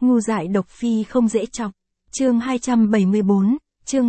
Ngu dại độc phi không dễ chọc. Chương 274, chương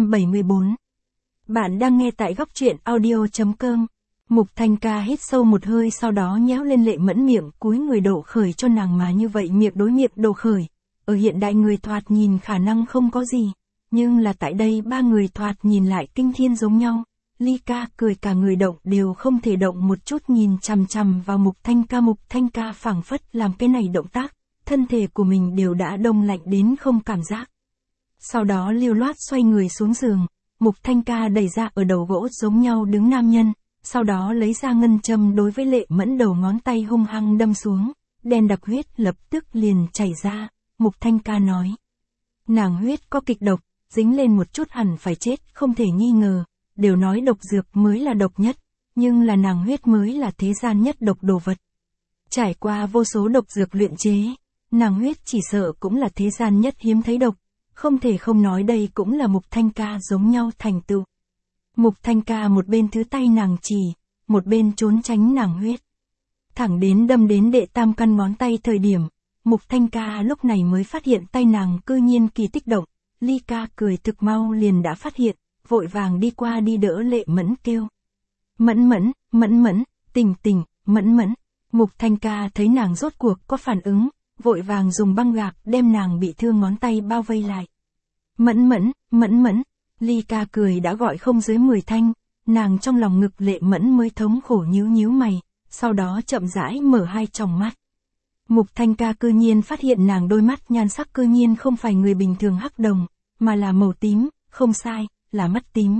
274. Bạn đang nghe tại góc truyện audio.com. Mục Thanh Ca hít sâu một hơi, sau đó nhéo lên Lệ Mẫn miệng, cúi người đổ khởi cho nàng, mà như vậy miệng đối miệng đổ khởi. Ở hiện đại người thoạt nhìn khả năng không có gì, nhưng là tại đây ba người thoạt nhìn lại kinh thiên giống nhau. Ly Ca cười cả người động đều không thể động một chút, nhìn chằm chằm vào Mục Thanh Ca. Mục Thanh Ca phảng phất làm cái này động tác, thân thể của mình đều đã đông lạnh đến không cảm giác. Sau đó lưu loát xoay người xuống giường, Mục Thanh Ca đẩy ra ở đầu gỗ giống nhau đứng nam nhân, sau đó lấy ra ngân châm đối với Lệ Mẫn đầu ngón tay hung hăng đâm xuống, đen đặc huyết lập tức liền chảy ra. Mục Thanh Ca nói, nàng huyết có kịch độc, dính lên một chút hẳn phải chết không thể nghi ngờ, đều nói độc dược mới là độc nhất, nhưng là nàng huyết mới là thế gian nhất độc đồ vật. Trải qua vô số độc dược luyện chế, nàng huyết chỉ sợ cũng là thế gian nhất hiếm thấy độc, không thể không nói đây cũng là Mục Thanh Ca giống nhau thành tựu. Mục Thanh Ca một bên thứ tay nàng chỉ, một bên trốn tránh nàng huyết. Thẳng đến đâm đến đệ tam căn ngón tay thời điểm, Mục Thanh Ca lúc này mới phát hiện tay nàng cư nhiên kỳ tích động. Ly Ca cười thực mau liền đã phát hiện, vội vàng đi qua đi đỡ Lệ Mẫn kêu. Mẫn Mẫn, Mẫn Mẫn, tỉnh tỉnh, Mẫn Mẫn. Mục Thanh Ca thấy nàng rốt cuộc có phản ứng, vội vàng dùng băng gạc đem nàng bị thương ngón tay bao vây lại. Mẫn Mẫn, Mẫn Mẫn. Ly Ca cười đã gọi không dưới 10 thanh, nàng trong lòng ngực Lệ Mẫn mới thống khổ nhíu nhíu mày, sau đó chậm rãi mở hai tròng mắt. Mục Thanh Ca cư nhiên phát hiện nàng đôi mắt nhan sắc cư nhiên không phải người bình thường hắc đồng, mà là màu tím, không sai, là mắt tím.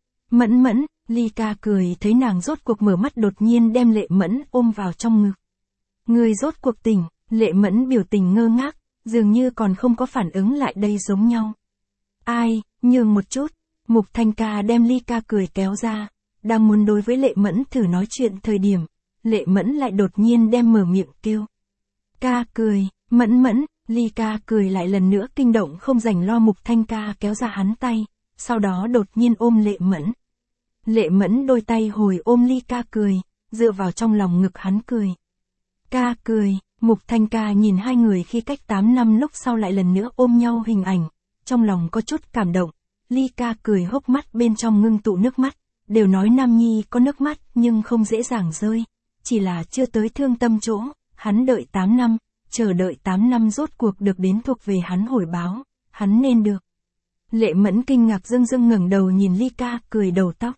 Mẫn Mẫn, Ly Ca cười thấy nàng rốt cuộc mở mắt, đột nhiên đem Lệ Mẫn ôm vào trong ngực. Người rốt cuộc tỉnh. Lệ Mẫn biểu tình ngơ ngác, dường như còn không có phản ứng lại đây giống nhau. Ai, nhường một chút. Mục Thanh Ca đem Ly Ca cười kéo ra, đang muốn đối với Lệ Mẫn thử nói chuyện thời điểm, Lệ Mẫn lại đột nhiên đem mở miệng kêu. Ca cười, Mẫn Mẫn. Ly Ca cười lại lần nữa kinh động không rảnh lo. Mục Thanh Ca kéo ra hắn tay, sau đó đột nhiên ôm Lệ Mẫn. Lệ Mẫn đôi tay hồi ôm Ly Ca cười, dựa vào trong lòng ngực hắn cười. Ca cười. Mục Thanh Ca nhìn hai người khi cách 8 năm lúc sau lại lần nữa ôm nhau hình ảnh, trong lòng có chút cảm động. Ly Ca cười hốc mắt bên trong ngưng tụ nước mắt, đều nói nam nhi có nước mắt nhưng không dễ dàng rơi, chỉ là chưa tới thương tâm chỗ, hắn đợi 8 năm, chờ đợi 8 năm rốt cuộc được đến thuộc về hắn hồi báo, hắn nên được. Lệ Mẫn kinh ngạc dưng dưng ngẩng đầu nhìn Ly Ca cười đầu tóc.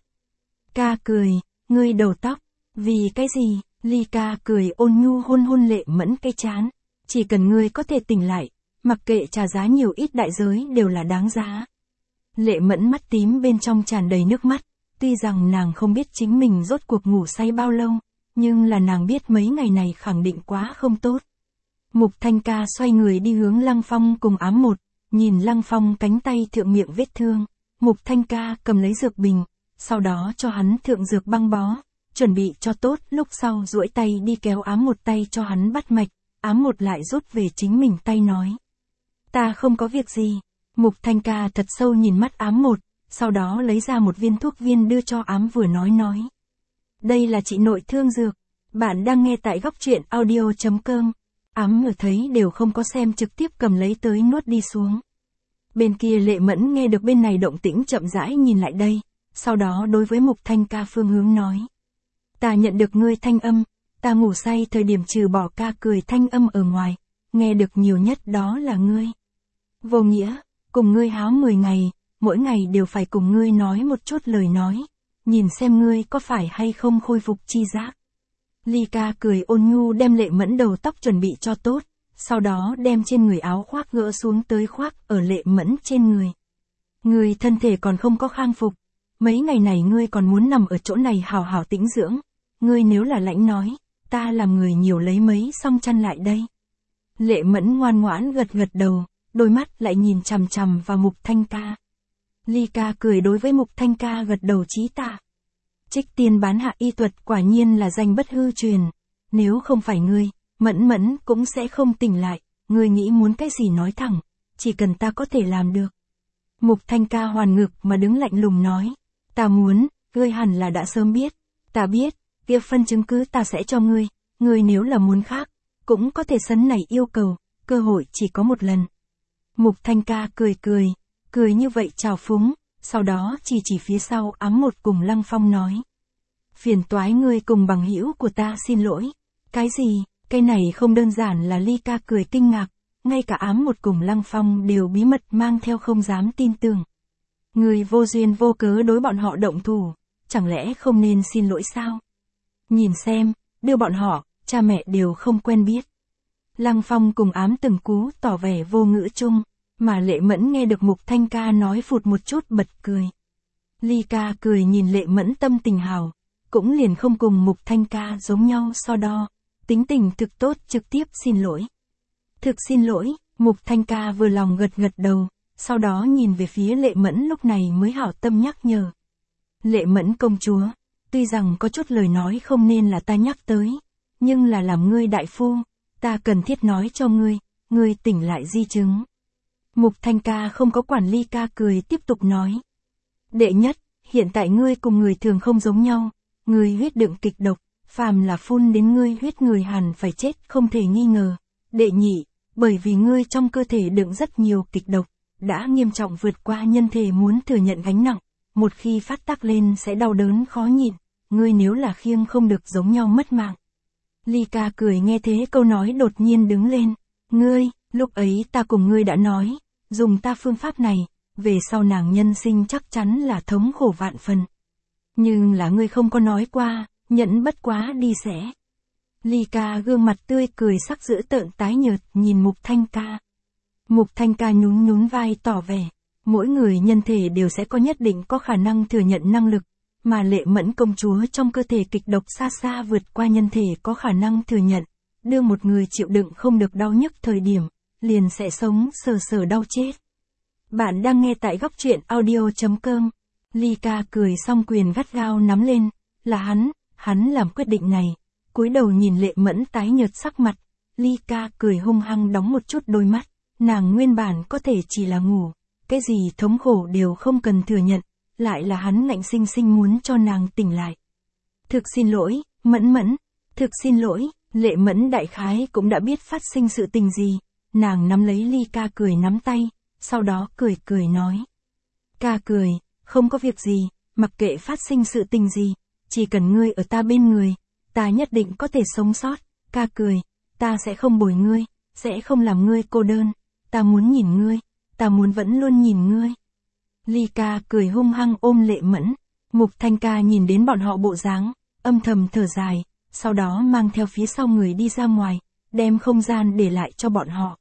Ca cười, ngươi đầu tóc, vì cái gì? Ly Ca cười ôn nhu hôn hôn Lệ Mẫn cái trán. Chỉ cần ngươi có thể tỉnh lại, mặc kệ trả giá nhiều ít đại giới đều là đáng giá. Lệ Mẫn mắt tím bên trong tràn đầy nước mắt, tuy rằng nàng không biết chính mình rốt cuộc ngủ say bao lâu, nhưng là nàng biết mấy ngày này khẳng định quá không tốt. Mục Thanh Ca xoay người đi hướng Lăng Phong cùng Ám Một, nhìn Lăng Phong cánh tay thượng miệng vết thương, Mục Thanh Ca cầm lấy dược bình, sau đó cho hắn thượng dược băng bó. Chuẩn bị cho tốt, lúc sau duỗi tay đi kéo Ám Một tay cho hắn bắt mạch, Ám Một lại rút về chính mình tay nói. Ta không có việc gì. Mục Thanh Ca thật sâu nhìn mắt Ám Một, sau đó lấy ra một viên thuốc viên đưa cho Ám vừa nói. Đây là trị nội thương dược, bạn đang nghe tại góc truyện audio.com. Ám vừa thấy đều không có xem, trực tiếp cầm lấy tới nuốt đi xuống. Bên kia Lệ Mẫn nghe được bên này động tĩnh chậm rãi nhìn lại đây, sau đó đối với Mục Thanh Ca phương hướng nói. Ta nhận được ngươi thanh âm, ta ngủ say thời điểm trừ bỏ ca cười thanh âm ở ngoài, nghe được nhiều nhất đó là ngươi. Vô nghĩa, cùng ngươi háo 10 ngày, mỗi ngày đều phải cùng ngươi nói một chút lời nói, nhìn xem ngươi có phải hay không khôi phục chi giác. Ly Ca cười ôn nhu đem Lệ Mẫn đầu tóc chuẩn bị cho tốt, sau đó đem trên người áo khoác gỡ xuống tới khoác ở Lệ Mẫn trên người. Ngươi thân thể còn không có khang phục, mấy ngày này ngươi còn muốn nằm ở chỗ này hào hào tĩnh dưỡng. Ngươi nếu là lãnh nói, ta làm người nhiều lấy mấy song chăn lại đây. Lệ Mẫn ngoan ngoãn gật gật đầu, đôi mắt lại nhìn chằm chằm vào Mục Thanh Ca. Ly Ca cười đối với Mục Thanh Ca gật đầu chí tạ. Trích tiên bán hạ y thuật quả nhiên là danh bất hư truyền, nếu không phải ngươi, Mẫn Mẫn cũng sẽ không tỉnh lại, ngươi nghĩ muốn cái gì nói thẳng, chỉ cần ta có thể làm được. Mục Thanh Ca hoàn ngực mà đứng lạnh lùng nói, ta muốn, ngươi hẳn là đã sớm biết, ta biết. Kia phân chứng cứ ta sẽ cho ngươi nếu là muốn khác, cũng có thể sấn này yêu cầu, cơ hội chỉ có một lần. Mục Thanh Ca cười như vậy trào phúng, sau đó chỉ phía sau ám một cùng Lăng Phong nói. Phiền toái ngươi cùng bằng hữu của ta xin lỗi. Cái gì, cái này không đơn giản là Ly Ca cười kinh ngạc, ngay cả ám một cùng Lăng Phong đều bí mật mang theo không dám tin tưởng. Người vô duyên vô cớ đối bọn họ động thủ, chẳng lẽ không nên xin lỗi sao? Nhìn xem, đưa bọn họ, cha mẹ đều không quen biết. Lăng Phong cùng ám từng cú tỏ vẻ vô ngữ chung, mà Lệ Mẫn nghe được Mục Thanh Ca nói phụt một chút bật cười. Ly Ca cười nhìn Lệ Mẫn tâm tình hào, cũng liền không cùng Mục Thanh Ca giống nhau so đo, tính tình thực tốt trực tiếp xin lỗi. Thực xin lỗi, Mục Thanh Ca vừa lòng gật đầu, sau đó nhìn về phía Lệ Mẫn lúc này mới hảo tâm nhắc nhở. Lệ Mẫn công chúa, tuy rằng có chút lời nói không nên là ta nhắc tới, nhưng là làm ngươi đại phu, ta cần thiết nói cho ngươi tỉnh lại di chứng. Mục Thanh Ca không có quản Ly Ca cười tiếp tục nói. Đệ nhất, hiện tại ngươi cùng người thường không giống nhau, ngươi huyết đựng kịch độc, phàm là phun đến ngươi huyết người hẳn phải chết không thể nghi ngờ. Đệ nhị, bởi vì ngươi trong cơ thể đựng rất nhiều kịch độc, đã nghiêm trọng vượt qua nhân thể muốn thừa nhận gánh nặng, một khi phát tác lên sẽ đau đớn khó nhịn, ngươi nếu là khiêng không được giống nhau mất mạng. Ly Ca cười nghe thế câu nói đột nhiên đứng lên, ngươi, lúc ấy ta cùng ngươi đã nói, dùng ta phương pháp này, về sau nàng nhân sinh chắc chắn là thống khổ vạn phần. Nhưng là ngươi không có nói qua, nhẫn bất quá đi sẽ. Ly Ca gương mặt tươi cười sắc dữ tợn tái nhợt nhìn Mục Thanh Ca. Mục Thanh Ca nhún vai tỏ vẻ, mỗi người nhân thể đều sẽ có nhất định có khả năng thừa nhận năng lực, mà Lệ Mẫn công chúa trong cơ thể kịch độc xa xa vượt qua nhân thể có khả năng thừa nhận, đưa một người chịu đựng không được đau nhức thời điểm, liền sẽ sống sờ đau chết. Bạn đang nghe tại góc truyện audio.com. Ly Ca cười xong quyền gắt gao nắm lên, là hắn làm quyết định này. Cúi đầu nhìn Lệ Mẫn tái nhợt sắc mặt, Ly Ca cười hung hăng đóng một chút đôi mắt, nàng nguyên bản có thể chỉ là ngủ, cái gì thống khổ đều không cần thừa nhận, lại là hắn ngạnh sinh sinh muốn cho nàng tỉnh lại. Thực xin lỗi, Mẫn, thực xin lỗi, Lệ Mẫn đại khái cũng đã biết phát sinh sự tình gì, nàng nắm lấy Ly Ca cười nắm tay, sau đó cười nói. Ca cười, không có việc gì, mặc kệ phát sinh sự tình gì, chỉ cần ngươi ở ta bên người, ta nhất định có thể sống sót. Ca cười, ta sẽ không bồi ngươi, sẽ không làm ngươi cô đơn, ta muốn nhìn ngươi, ta muốn vẫn luôn nhìn ngươi. Ly Ca cười hung hăng ôm Lệ Mẫn, Mục Thanh Ca nhìn đến bọn họ bộ dáng, âm thầm thở dài, sau đó mang theo phía sau người đi ra ngoài, đem không gian để lại cho bọn họ.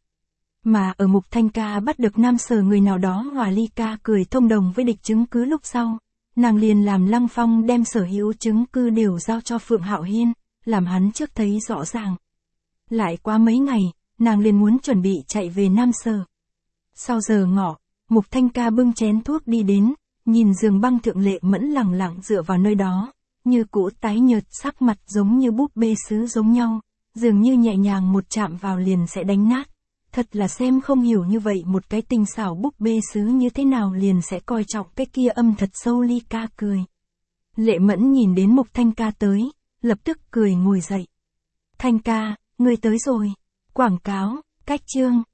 Mà ở Mục Thanh Ca bắt được Nam Sở người nào đó hòa Ly Ca cười thông đồng với địch chứng cứ lúc sau, nàng liền làm Lăng Phong đem sở hữu chứng cứ đều giao cho Phượng Hạo Hiên, làm hắn trước thấy rõ ràng. Lại qua mấy ngày, nàng liền muốn chuẩn bị chạy về Nam Sở. Sau giờ ngọ, Mục Thanh Ca bưng chén thuốc đi đến, nhìn giường băng thượng Lệ Mẫn lẳng lặng dựa vào nơi đó, như cũ tái nhợt sắc mặt giống như búp bê sứ giống nhau, dường như nhẹ nhàng một chạm vào liền sẽ đánh nát. Thật là xem không hiểu như vậy một cái tinh xảo búp bê sứ như thế nào liền sẽ coi trọng cái kia âm thật sâu. Ly Ca cười. Lệ Mẫn nhìn đến Mục Thanh Ca tới, lập tức cười ngồi dậy. Thanh ca, ngươi tới rồi. Quảng cáo, cách chương.